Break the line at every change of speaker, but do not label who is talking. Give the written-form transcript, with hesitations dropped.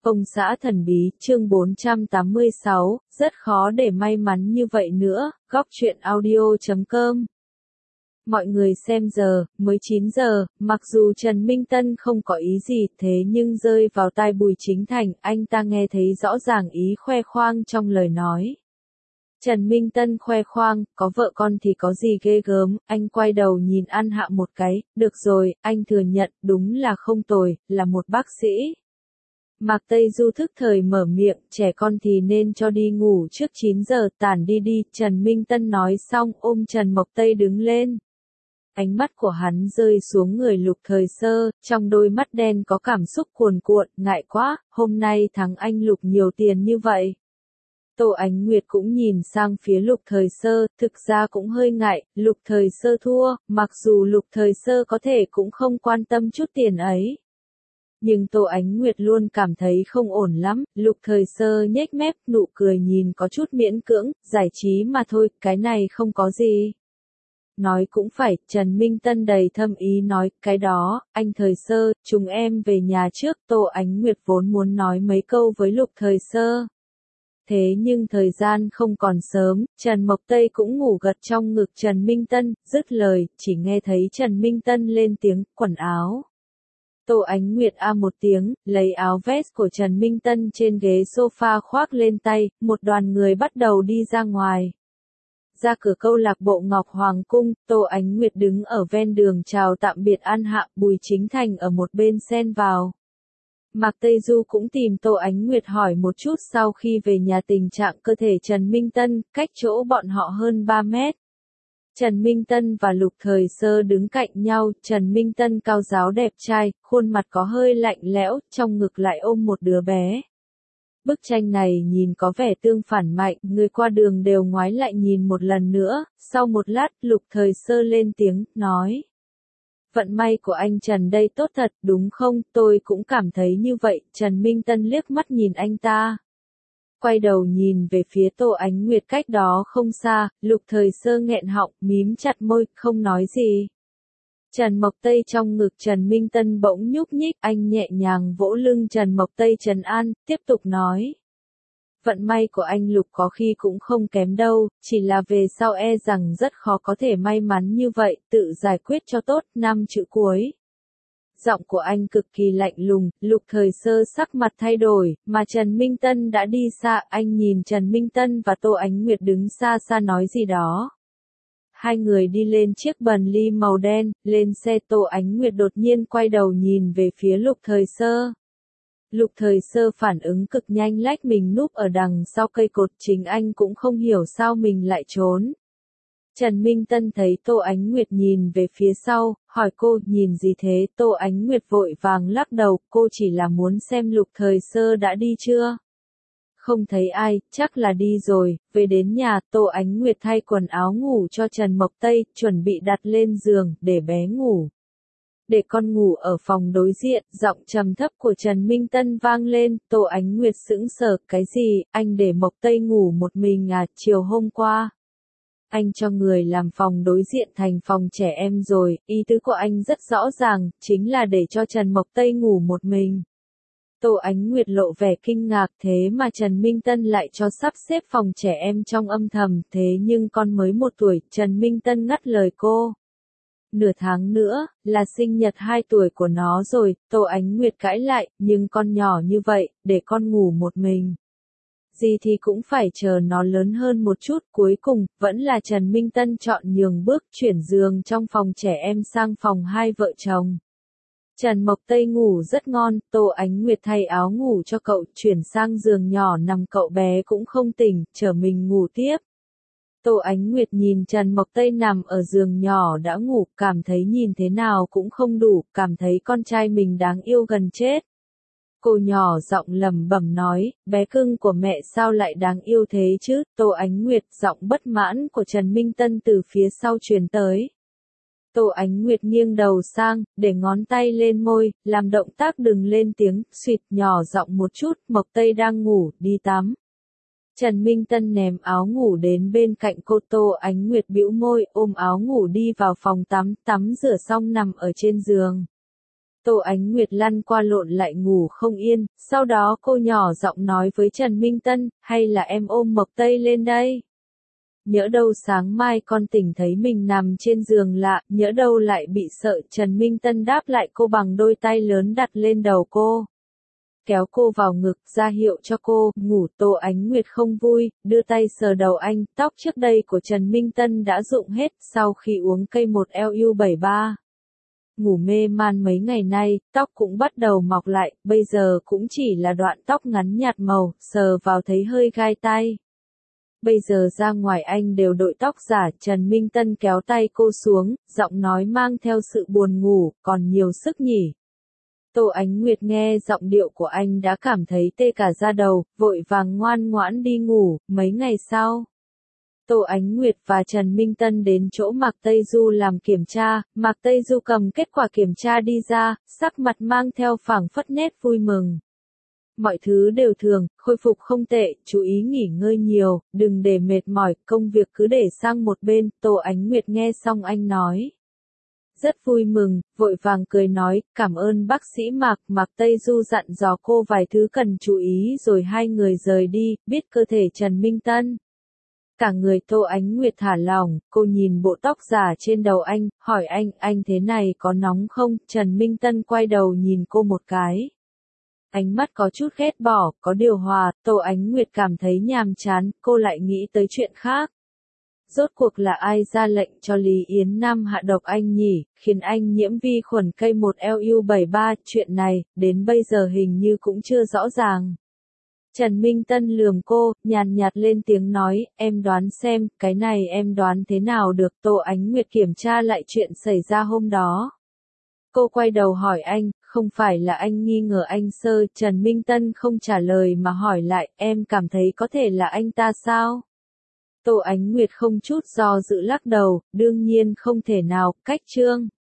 Công xã thần bí, chương 486, rất khó để may mắn như vậy nữa, góc truyện audio.com. Mọi người xem giờ, mới 9 giờ, mặc dù Trần Minh Tân không có ý gì, thế nhưng rơi vào tai Bùi Chính Thành, anh ta nghe thấy rõ ràng ý khoe khoang trong lời nói. Trần Minh Tân khoe khoang, có vợ con thì có gì ghê gớm, anh quay đầu nhìn An Hạ một cái, được rồi, anh thừa nhận, đúng là không tồi, là một bác sĩ. Mạc Tây Du thức thời mở miệng, trẻ con thì nên cho đi ngủ trước 9 giờ, tản đi đi, Trần Minh Tân nói xong ôm Trần Mộc Tây đứng lên. Ánh mắt của hắn rơi xuống người Lục Thời Sơ, trong đôi mắt đen có cảm xúc cuồn cuộn, ngại quá, hôm nay thắng anh Lục nhiều tiền như vậy. Tô Ánh Nguyệt cũng nhìn sang phía Lục Thời Sơ, thực ra cũng hơi ngại, Lục Thời Sơ thua, mặc dù Lục Thời Sơ có thể cũng không quan tâm chút tiền ấy. Nhưng Tô Ánh Nguyệt luôn cảm thấy không ổn lắm, Lục Thời Sơ nhếch mép, nụ cười nhìn có chút miễn cưỡng, giải trí mà thôi, cái này không có gì. Nói cũng phải, Trần Minh Tân đầy thâm ý nói, cái đó, anh Thời Sơ, chúng em về nhà trước, Tô Ánh Nguyệt vốn muốn nói mấy câu với Lục Thời Sơ. Thế nhưng thời gian không còn sớm, Trần Mộc Tây cũng ngủ gật trong ngực Trần Minh Tân, dứt lời, chỉ nghe thấy Trần Minh Tân lên tiếng, quần áo. Tô Ánh Nguyệt một tiếng, lấy áo vest của Trần Minh Tân trên ghế sofa khoác lên tay, một đoàn người bắt đầu đi ra ngoài. Ra cửa câu lạc bộ Ngọc Hoàng Cung, Tô Ánh Nguyệt đứng ở ven đường chào tạm biệt An Hạ, Bùi Chính Thành ở một bên xen vào. Mạc Tây Du cũng tìm Tô Ánh Nguyệt hỏi một chút sau khi về nhà tình trạng cơ thể Trần Minh Tân, cách chỗ bọn họ hơn 3 mét. Trần Minh Tân và Lục Thời Sơ đứng cạnh nhau, Trần Minh Tân cao ráo đẹp trai, khuôn mặt có hơi lạnh lẽo, trong ngực lại ôm một đứa bé. Bức tranh này nhìn có vẻ tương phản mạnh, người qua đường đều ngoái lại nhìn một lần nữa, sau một lát, Lục Thời Sơ lên tiếng, nói. Vận may của anh Trần đây tốt thật, đúng không, tôi cũng cảm thấy như vậy, Trần Minh Tân liếc mắt nhìn anh ta. Quay đầu nhìn về phía Tô Ánh Nguyệt cách đó không xa, Lục Thời Sơ nghẹn họng, mím chặt môi, không nói gì. Trần Mộc Tây trong ngực Trần Minh Tân bỗng nhúc nhích, anh nhẹ nhàng vỗ lưng Trần Mộc Tây trấn an, tiếp tục nói. Vận may của anh Lục có khi cũng không kém đâu, chỉ là về sau e rằng rất khó có thể may mắn như vậy, tự giải quyết cho tốt, 5 chữ cuối. Giọng của anh cực kỳ lạnh lùng, Lục Thời Sơ sắc mặt thay đổi, mà Trần Minh Tân đã đi xa, anh nhìn Trần Minh Tân và Tô Ánh Nguyệt đứng xa xa nói gì đó. Hai người đi lên chiếc Bentley màu đen, lên xe Tô Ánh Nguyệt đột nhiên quay đầu nhìn về phía Lục Thời Sơ. Lục Thời Sơ phản ứng cực nhanh lách mình núp ở đằng sau cây cột, chính anh cũng không hiểu sao mình lại trốn. Trần Minh Tân thấy Tô Ánh Nguyệt nhìn về phía sau, hỏi cô, nhìn gì thế, Tô Ánh Nguyệt vội vàng lắc đầu, cô chỉ là muốn xem Lục Thời Sơ đã đi chưa. Không thấy ai, chắc là đi rồi, về đến nhà, Tô Ánh Nguyệt thay quần áo ngủ cho Trần Mộc Tây, chuẩn bị đặt lên giường, để bé ngủ. Để con ngủ ở phòng đối diện, giọng trầm thấp của Trần Minh Tân vang lên, Tô Ánh Nguyệt sững sờ, cái gì, anh để Mộc Tây ngủ một mình chiều hôm qua. Anh cho người làm phòng đối diện thành phòng trẻ em rồi, ý tứ của anh rất rõ ràng, chính là để cho Trần Mộc Tây ngủ một mình. Tô Ánh Nguyệt lộ vẻ kinh ngạc, thế mà Trần Minh Tân lại cho sắp xếp phòng trẻ em trong âm thầm, thế nhưng con mới 1 tuổi, Trần Minh Tân ngắt lời cô. Nửa tháng nữa, là sinh nhật 2 tuổi của nó rồi, Tô Ánh Nguyệt cãi lại, nhưng con nhỏ như vậy, để con ngủ một mình. Gì thì cũng phải chờ nó lớn hơn một chút, cuối cùng, vẫn là Trần Minh Tân chọn nhường bước chuyển giường trong phòng trẻ em sang phòng hai vợ chồng. Trần Mộc Tây ngủ rất ngon, Tô Ánh Nguyệt thay áo ngủ cho cậu, chuyển sang giường nhỏ nằm cậu bé cũng không tỉnh, chở mình ngủ tiếp. Tô Ánh Nguyệt nhìn Trần Mộc Tây nằm ở giường nhỏ đã ngủ, cảm thấy nhìn thế nào cũng không đủ, cảm thấy con trai mình đáng yêu gần chết. Cô nhỏ giọng lẩm bẩm nói, bé cưng của mẹ sao lại đáng yêu thế chứ, Tô Ánh Nguyệt, giọng bất mãn của Trần Minh Tân từ phía sau truyền tới. Tô Ánh Nguyệt nghiêng đầu sang, để ngón tay lên môi, làm động tác đừng lên tiếng, suýt nhỏ giọng một chút, Mộc Tây đang ngủ, đi tắm. Trần Minh Tân ném áo ngủ đến bên cạnh cô, Tô Ánh Nguyệt bĩu môi, ôm áo ngủ đi vào phòng tắm, tắm rửa xong nằm ở trên giường. Tô Ánh Nguyệt lăn qua lộn lại ngủ không yên, sau đó cô nhỏ giọng nói với Trần Minh Tân, hay là em ôm Mộc Tây lên đây? Nhỡ đâu sáng mai con tỉnh thấy mình nằm trên giường lạ, nhỡ đâu lại bị sợ. Trần Minh Tân đáp lại cô bằng đôi tay lớn đặt lên đầu cô. Kéo cô vào ngực, ra hiệu cho cô, ngủ. Tô Ánh Nguyệt không vui, đưa tay sờ đầu anh, tóc trước đây của Trần Minh Tân đã rụng hết, sau khi uống cây 1LU73. Ngủ mê man mấy ngày nay, tóc cũng bắt đầu mọc lại, bây giờ cũng chỉ là đoạn tóc ngắn nhạt màu, sờ vào thấy hơi gai tai. Bây giờ ra ngoài anh đều đội tóc giả. Trần Minh Tân kéo tay cô xuống, giọng nói mang theo sự buồn ngủ, còn nhiều sức nhỉ. Tô Ánh Nguyệt nghe giọng điệu của anh đã cảm thấy tê cả da đầu, vội vàng ngoan ngoãn đi ngủ. Mấy ngày sau, Tô Ánh Nguyệt và Trần Minh Tân đến chỗ Mạc Tây Du làm kiểm tra. Mạc Tây Du cầm kết quả kiểm tra đi ra, sắc mặt mang theo phảng phất nét vui mừng. Mọi thứ đều thường, khôi phục không tệ, chú ý nghỉ ngơi nhiều, đừng để mệt mỏi, công việc cứ để sang một bên. Tô Ánh Nguyệt nghe xong anh nói rất vui mừng, vội vàng cười nói, cảm ơn bác sĩ Mạc. Mạc Tây Du dặn dò cô vài thứ cần chú ý rồi hai người rời đi, biết cơ thể Trần Minh Tân. Cả người Tô Ánh Nguyệt thả lỏng, cô nhìn bộ tóc giả trên đầu anh, hỏi anh thế này có nóng không? Trần Minh Tân quay đầu nhìn cô một cái. Ánh mắt có chút ghét bỏ, có điều hòa. Tô Ánh Nguyệt cảm thấy nhàm chán, cô lại nghĩ tới chuyện khác. Rốt cuộc là ai ra lệnh cho Lý Yến Nam hạ độc anh nhỉ, khiến anh nhiễm vi khuẩn cây 1LU73, chuyện này, đến bây giờ hình như cũng chưa rõ ràng. Trần Minh Tân lườm cô, nhàn nhạt lên tiếng nói, em đoán xem, cái này em đoán thế nào được? Tô Ánh Nguyệt kiểm tra lại chuyện xảy ra hôm đó. Cô quay đầu hỏi anh, không phải là anh nghi ngờ anh Sơ? Trần Minh Tân không trả lời mà hỏi lại, em cảm thấy có thể là anh ta sao? Tô Ánh Nguyệt không chút do dự lắc đầu, đương nhiên không thể nào, cách chương.